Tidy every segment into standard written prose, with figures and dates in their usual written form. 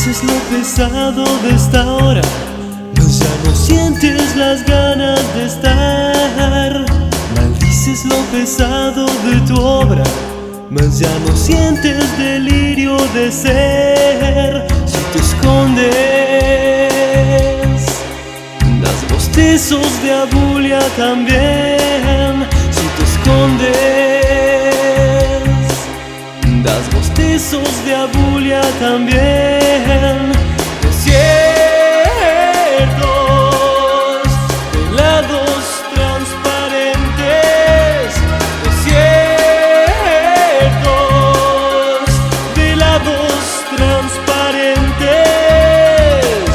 Maldices lo pesado de esta hora, pues ya no sientes las ganas de estar. Maldices lo pesado de tu obra, mas ya no sientes delirio de ser. Si te escondes, das bostezos de abulia también. Si te escondes, das bostezos de abulia también. Desiertos, helados transparentes. Desiertos, helados transparentes.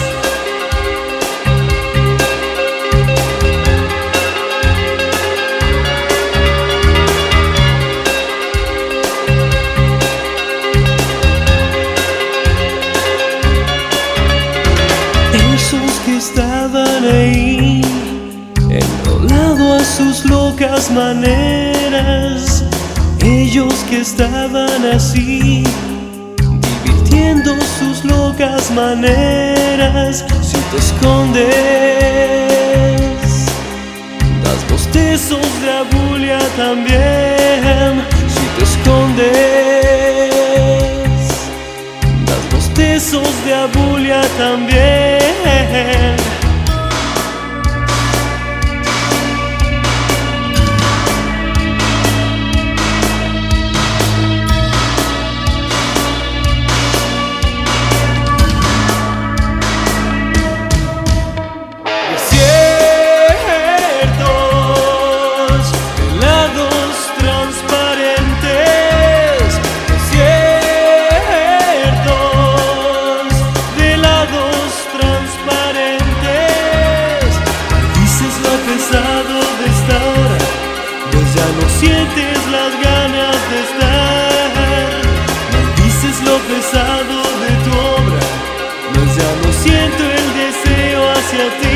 Esos que estaban ahí, enrolado a sus locas maneras. Ellos que estaban así, divirtiendo sus locas maneras. Si te escondes, das bostezos de abulia también. Si te escondes, das bostezos de abulia también. Desiertos, helados transparentes. Desiertos, helados transparentes. Dices lo pesado de esta hora, pues ya no sientes las ganas de estar. Maldices lo pesado de tu obra, pues ya no siento el deseo hacia ti.